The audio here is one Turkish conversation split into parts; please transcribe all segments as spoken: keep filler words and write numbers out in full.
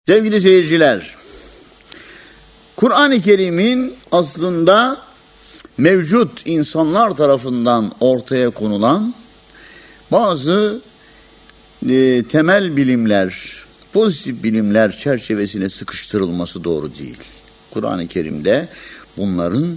Sevgili seyirciler, Kur'an-ı Kerim'in aslında mevcut insanlar tarafından ortaya konulan bazı e, temel bilimler, pozitif bilimler çerçevesine sıkıştırılması doğru değil. Kur'an-ı Kerim'de bunların,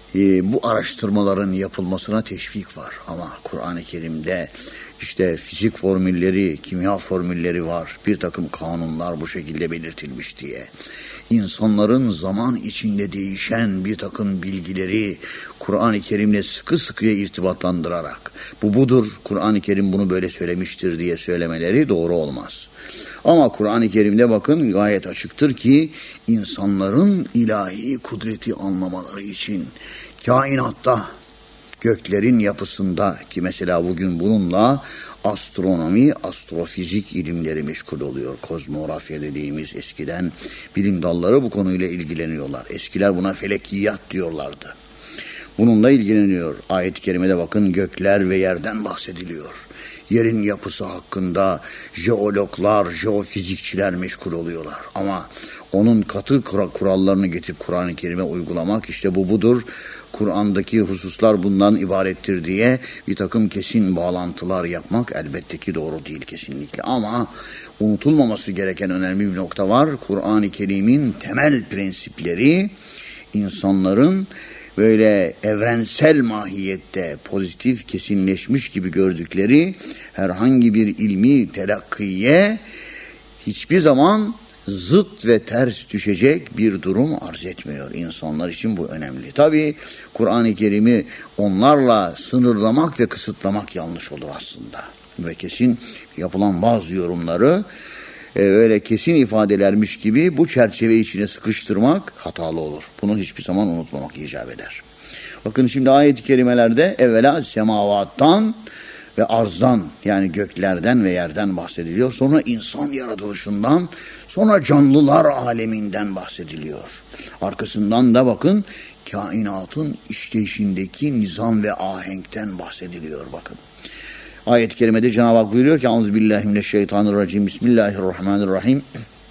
e, bu araştırmaların yapılmasına teşvik var. Ama Kur'an-ı Kerim'de işte fizik formülleri, kimya formülleri var. Bir takım kanunlar bu şekilde belirtilmiş diye. İnsanların zaman içinde değişen bir takım bilgileri Kur'an-ı Kerim'le sıkı sıkıya irtibatlandırarak bu budur, Kur'an-ı Kerim bunu böyle söylemiştir diye söylemeleri doğru olmaz. Ama Kur'an-ı Kerim'de bakın gayet açıktır ki insanların ilahi kudreti anlamaları için kainatta, göklerin yapısında ki mesela bugün bununla astronomi, astrofizik ilimleri meşgul oluyor. Kozmografya dediğimiz eskiden bilim dalları bu konuyla ilgileniyorlar. Eskiler buna felekiyat diyorlardı. Bununla ilgileniyor. Ayet-i kerimede bakın gökler ve yerden bahsediliyor. Yerin yapısı hakkında jeologlar, jeofizikçiler meşgul oluyorlar. Ama onun katı kurallarını getirip Kur'an-ı Kerim'e uygulamak işte bu budur. Kur'an'daki hususlar bundan ibarettir diye bir takım kesin bağlantılar yapmak elbette ki doğru değil kesinlikle. Ama unutulmaması gereken önemli bir nokta var. Kur'an-ı Kerim'in temel prensipleri insanların böyle evrensel mahiyette pozitif kesinleşmiş gibi gördükleri herhangi bir ilmi telakkiye hiçbir zaman zıt ve ters düşecek bir durum arz etmiyor. İnsanlar için bu önemli. Tabii Kur'an-ı Kerim'i onlarla sınırlamak ve kısıtlamak yanlış olur aslında. Ve kesin yapılan bazı yorumları e, öyle kesin ifadelermiş gibi bu çerçeve içine sıkıştırmak hatalı olur. Bunu hiçbir zaman unutmamak icap eder. Bakın şimdi ayet-i kerimelerde evvela semavattan ve arzdan yani göklerden ve yerden bahsediliyor. Sonra insan yaratılışından, sonra canlılar aleminden bahsediliyor. Arkasından da bakın kainatın işleyişindeki nizam ve ahenkten bahsediliyor bakın. Ayet-i kerimede Cenab-ı Hak buyuruyor ki Euzubillahimineşşeytanirracim Bismillahirrahmanirrahim.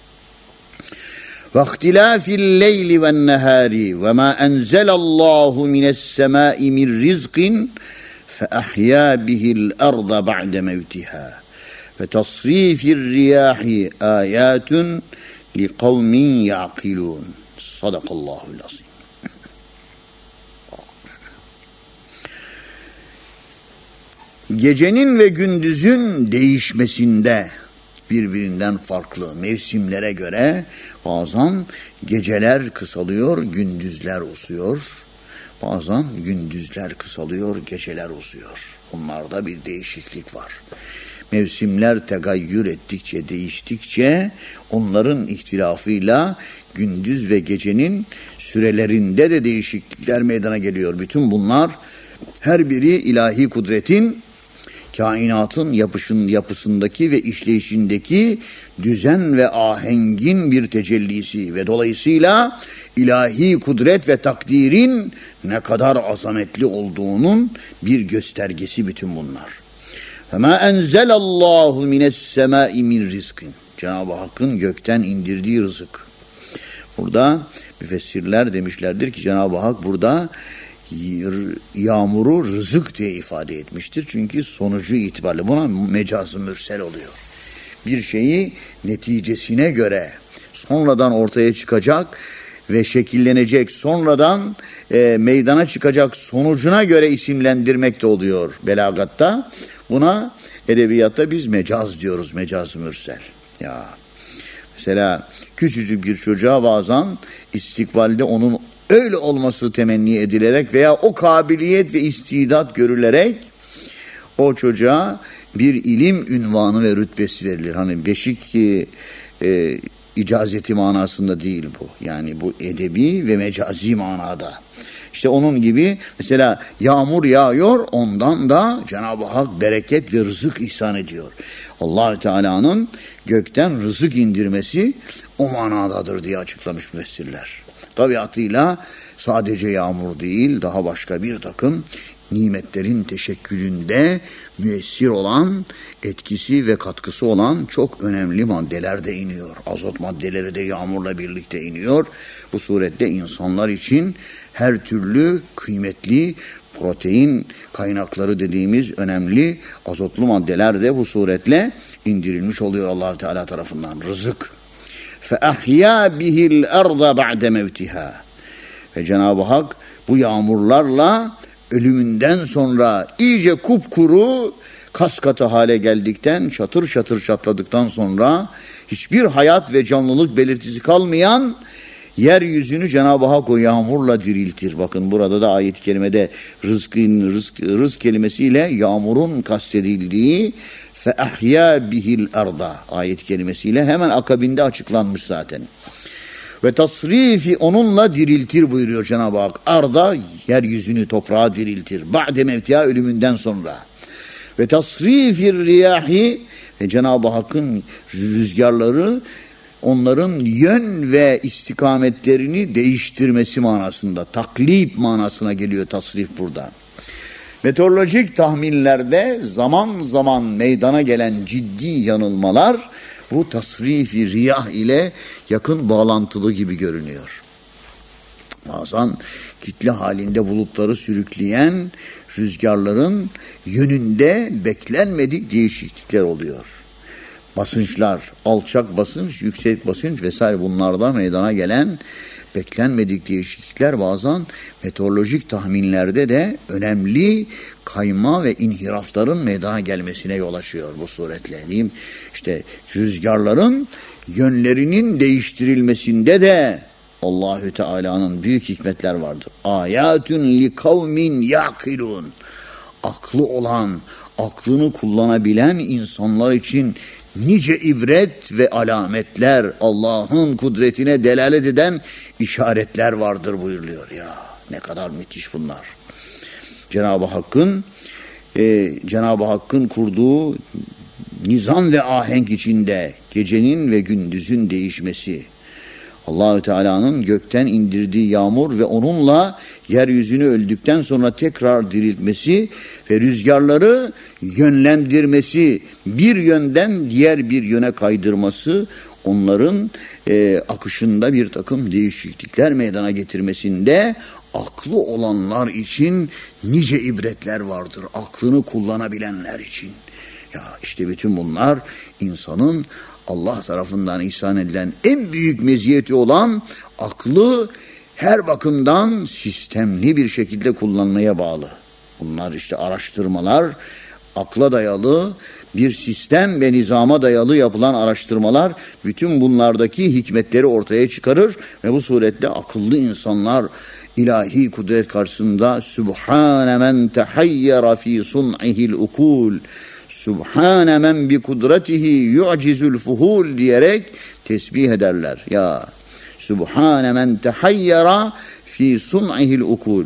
وَاخْتِلَافِ اللَّيْلِ وَالنَّهَارِ وَمَا أَنْزَلَ اللّٰهُ مِنَ السَّمَاءِ مِنْ رِزْقٍ فَأَحْيَا بِهِ الْأَرْضَ بَعْدَ مَوْتِهَا وَتَصْرِيفِ الرِّيَاحِ آيَاتٌ لِقَوْمٍ يَعْقِلُونَ Sadakallahul azim. Gecenin ve gündüzün değişmesinde birbirinden farklı mevsimlere göre bazen geceler kısalıyor, gündüzler uzuyor. Bazen gündüzler kısalıyor, geceler uzuyor. Bunlarda bir değişiklik var. Mevsimler tegayyür ettikçe, değiştikçe onların ihtilafıyla gündüz ve gecenin sürelerinde de değişiklikler meydana geliyor. Bütün bunlar her biri ilahi kudretin kainatın yapışın, yapısındaki ve işleyişindeki düzen ve ahengin bir tecellisi ve dolayısıyla ilahi kudret ve takdirin ne kadar azametli olduğunun bir göstergesi bütün bunlar. فَمَا اَنْزَلَ اللّٰهُ مِنَ السَّمَاءِ مِنْ رِزْقٍ Cenab-ı Hakk'ın gökten indirdiği rızık. Burada müfessirler demişlerdir ki Cenab-ı Hak burada yağmuru rızık diye ifade etmiştir. Çünkü sonucu itibariyle buna mecaz-ı mürsel oluyor. Bir şeyi neticesine göre sonradan ortaya çıkacak ve şekillenecek, sonradan e, meydana çıkacak sonucuna göre isimlendirmek de oluyor belagatta. Buna edebiyatta biz mecaz diyoruz, mecaz-ı mürsel. Ya mesela küçücük bir çocuğa bazen istikbalde onun öyle olması temenni edilerek veya o kabiliyet ve istidat görülerek o çocuğa bir ilim ünvanı ve rütbesi verilir. Hani beşik e, e, icazeti manasında değil bu. Yani bu edebi ve mecazi manada. İşte onun gibi mesela yağmur yağıyor, ondan da Cenab-ı Hak bereket ve rızık ihsan ediyor. Allah Teala'nın gökten rızık indirmesi o manadadır diye açıklamış müfessirler. Tabiatıyla sadece yağmur değil, daha başka bir takım nimetlerin teşekkülünde müessir olan, etkisi ve katkısı olan çok önemli maddeler de iniyor. Azot maddeleri de yağmurla birlikte iniyor. Bu surette insanlar için her türlü kıymetli protein kaynakları dediğimiz önemli azotlu maddeler de bu suretle indirilmiş oluyor Allah Teala tarafından. Rızık. فَاَحْيَا بِهِ الْاَرْضَ بَعْدَ مَوْتِهَا. Ve Cenab-ı Hak bu yağmurlarla ölümünden sonra iyice kupkuru, kas katı hale geldikten, çatır çatır çatladıktan sonra hiçbir hayat ve canlılık belirtisi kalmayan yeryüzünü Cenab-ı Hak o yağmurla diriltir. Bakın burada da ayet-i kerimede rızkın, rızk, rızk kelimesiyle yağmurun kastedildiği فَاَحْيَا بِهِ الْاَرْضَ ayet-i kelimesiyle hemen akabinde açıklanmış zaten. Ve tasrifi onunla diriltir buyuruyor Cenab-ı Hak. Arda yeryüzünü toprağa diriltir. Ba'de mevtiha ölümünden sonra. Ve tasrifir riyahi ve Cenab-ı Hakk'ın rüzgarları onların yön ve istikametlerini değiştirmesi manasında. Taklip manasına geliyor tasrif burada. Meteorolojik tahminlerde zaman zaman meydana gelen ciddi yanılmalar bu tasrif-i riyah ile yakın bağlantılı gibi görünüyor. Bazen kitle halinde bulutları sürükleyen rüzgarların yönünde beklenmedik değişiklikler oluyor. Basınçlar, alçak basınç, yüksek basınç vesaire bunlarda meydana gelen beklenmedik değişiklikler bazen meteorolojik tahminlerde de önemli kayma ve inhirafların meydana gelmesine yol açıyor bu suretle. Diyeyim. İşte rüzgarların yönlerinin değiştirilmesinde de Allahü Teala'nın büyük hikmetler vardır. Ayatun li kavmin yaqilun. Aklı olan, aklını kullanabilen insanlar için nice ibret ve alametler, Allah'ın kudretine delalet eden işaretler vardır buyuruluyor ya. Ne kadar müthiş bunlar. Cenab-ı Hakk'ın e, Cenab-ı Hakk'ın kurduğu nizam ve ahenk içinde gecenin ve gündüzün değişmesi, Allahü Teala'nın gökten indirdiği yağmur ve onunla yeryüzünü öldükten sonra tekrar diriltmesi ve rüzgarları yönlendirmesi, bir yönden diğer bir yöne kaydırması, onların e, akışında bir takım değişiklikler meydana getirmesinde aklı olanlar için nice ibretler vardır. Aklını kullanabilenler için. Ya işte bütün bunlar insanın Allah tarafından ihsan edilen en büyük meziyeti olan aklı her bakımdan sistemli bir şekilde kullanmaya bağlı. Bunlar işte araştırmalar, akla dayalı bir sistem ve nizama dayalı yapılan araştırmalar bütün bunlardaki hikmetleri ortaya çıkarır ve bu suretle akıllı insanlar ilahi kudret karşısında Sübhane men tehayyera fi sun'ihil ukul, Sübhane men bi kudretihi yu'cizul fuhul diyerek tesbih ederler. Ya Sübhane men tehayyera fi sun'ihil ukul.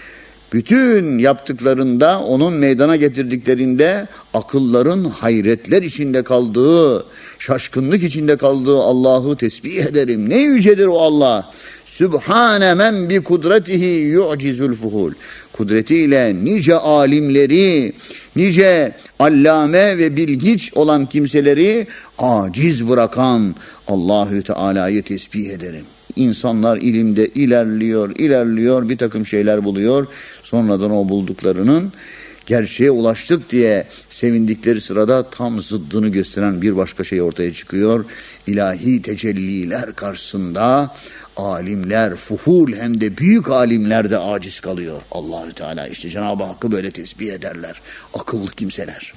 Bütün yaptıklarında, onun meydana getirdiklerinde akılların hayretler içinde kaldığı, şaşkınlık içinde kaldığı Allah'ı tesbih ederim. Ne yücedir o Allah. Sübhane men bi kudretihi yu'cizul fuhul. Kudretiyle nice alimleri, nice allame ve bilgiç olan kimseleri aciz bırakan Allahü Teala'yı tesbih ederim. İnsanlar ilimde ilerliyor, ilerliyor, bir takım şeyler buluyor. Sonradan o bulduklarının gerçeğe ulaştık diye sevindikleri sırada tam zıddını gösteren bir başka şey ortaya çıkıyor. İlahi tecelliler karşısında alimler, fuhul hem de büyük alimler de aciz kalıyor. Allahü Teala işte Cenab-ı Hakk'ı böyle tesbih ederler. Akıllı kimseler.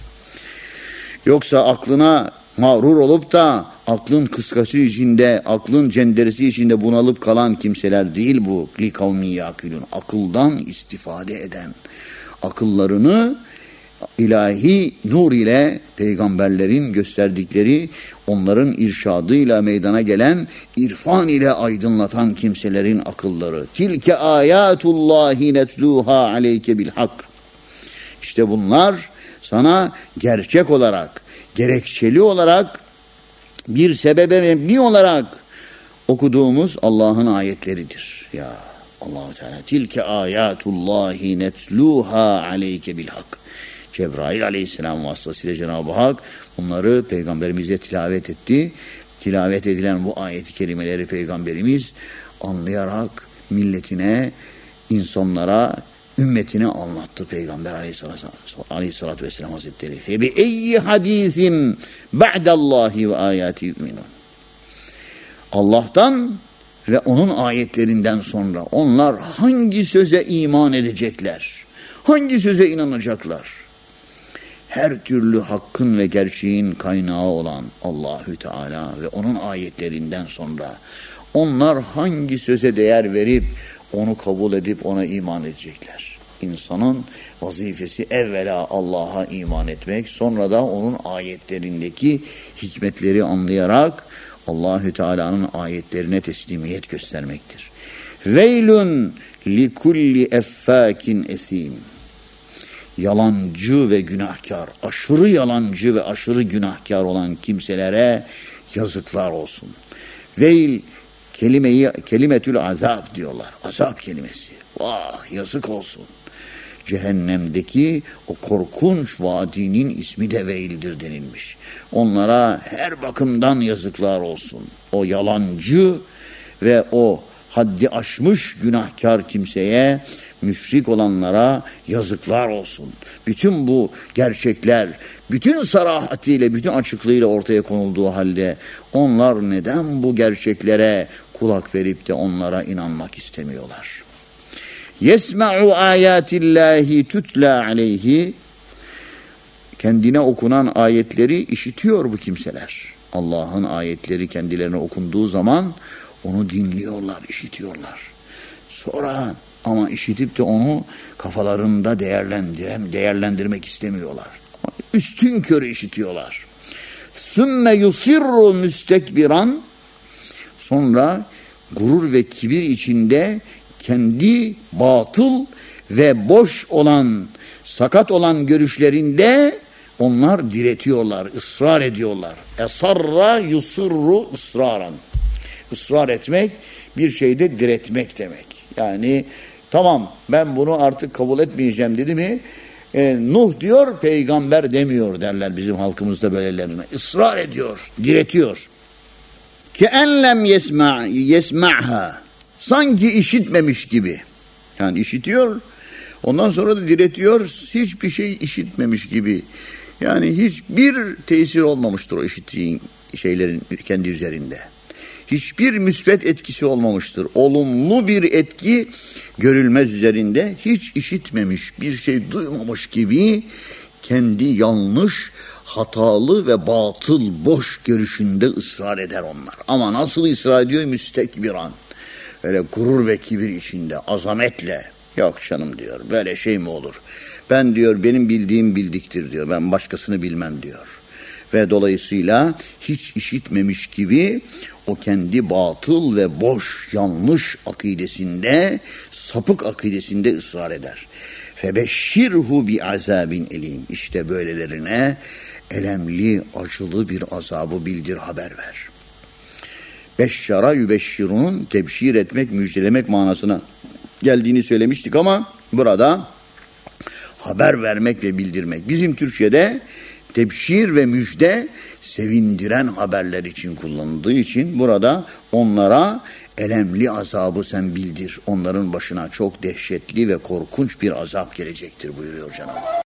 Yoksa aklına mağrur olup da aklın kıskası içinde, aklın cenderesi içinde bunalıp kalan kimseler değil bu. Li kavmi yakilun. Akıldan istifade eden, akıllarını ilahi nur ile peygamberlerin gösterdikleri, onların irşadıyla meydana gelen irfan ile aydınlatan kimselerin akılları. Tilke ayatullahi netluha aleyke bil hak. İşte bunlar sana gerçek olarak, gerekçeli olarak, bir sebebe mebni olarak okuduğumuz Allah'ın ayetleridir. Ya Allah-u Teala tilke ayatullahi netluha aleyke bil hak. Cebrail aleyhisselam vasıtasıyla Cenab-ı Hak bunları peygamberimize tilavet etti. Tilavet edilen bu ayeti kerimeleri peygamberimiz anlayarak milletine, insanlara, ümmetine anlattı Peygamber aleyhissalatü, aleyhissalatü vesselam Hazretleri. Fe bi eyyi hadisim ba'dallahi ve ayati yu'minun. Allah'tan ve onun ayetlerinden sonra onlar hangi söze iman edecekler? Hangi söze inanacaklar? Her türlü hakkın ve gerçeğin kaynağı olan Allahü Teala ve onun ayetlerinden sonra onlar hangi söze değer verip onu kabul edip ona iman edecekler? İnsanın vazifesi evvela Allah'a iman etmek, sonra da onun ayetlerindeki hikmetleri anlayarak Allahü Teala'nın ayetlerine teslimiyet göstermektir. Veylun li kulli effakin esim. Yalancı ve günahkar, aşırı yalancı ve aşırı günahkar olan kimselere yazıklar olsun. Veil kelimeyi kelimetül azap diyorlar. Azap kelimesi. Vah, yazık olsun. Cehennemdeki o korkunç vadinin ismi de veildir denilmiş. Onlara her bakımdan yazıklar olsun. O yalancı ve o haddi aşmış günahkar kimseye, müşrik olanlara yazıklar olsun. Bütün bu gerçekler, bütün sarahatiyle, bütün açıklığıyla ortaya konulduğu halde onlar neden bu gerçeklere kulak verip de onlara inanmak istemiyorlar? Yesma'u ayatillahi tutla aleyhi. Kendine okunan ayetleri işitiyor bu kimseler. Allah'ın ayetleri kendilerine okunduğu zaman onu dinliyorlar, işitiyorlar. Sonra ama işitip de onu kafalarında değerlendirem, değerlendirmek istemiyorlar. Üstünkörü işitiyorlar. Sümme yusirru müstekbiran. Sonra gurur ve kibir içinde kendi batıl ve boş olan, sakat olan görüşlerinde onlar diretiyorlar, ısrar ediyorlar. Esarra yusirru ısraran. Israr etmek, bir şeyde diretmek demek. Yani tamam ben bunu artık kabul etmeyeceğim dedi mi? E, Nuh diyor, peygamber demiyor derler bizim halkımızda böylelerine. Israr ediyor, diretiyor. Ki enlem yesma yesma'ha. Sanki işitmemiş gibi. Yani işitiyor, ondan sonra da diretiyor, hiçbir şey işitmemiş gibi. Yani hiçbir tesir olmamıştır o işittiğin şeylerin kendi üzerinde. Hiçbir müsbet etkisi olmamıştır. Olumlu bir etki görülmez üzerinde, hiç işitmemiş, bir şey duymamış gibi kendi yanlış, hatalı ve batıl, boş görüşünde ısrar eder onlar. Ama nasıl ısrar ediyor? Müstekbiran. Öyle gurur ve kibir içinde, azametle. Yok canım diyor, böyle şey mi olur? Ben diyor, benim bildiğim bildiktir diyor, ben başkasını bilmem diyor. Ve dolayısıyla hiç işitmemiş gibi o kendi batıl ve boş, yanlış akidesinde, sapık akidesinde ısrar eder. Febeşşirhu bi azabin elim. İşte böylelerine elemli, acılı bir azabı bildir, haber ver. Beşşara yübeşşirunun tebşir etmek, müjdelemek manasına geldiğini söylemiştik ama burada haber vermek ve bildirmek. Bizim Türkçe'de tebşir ve müjde sevindiren haberler için kullanıldığı için burada onlara elemli azabı sen bildir. Onların başına çok dehşetli ve korkunç bir azap gelecektir buyuruyor Cenab-ı Hak.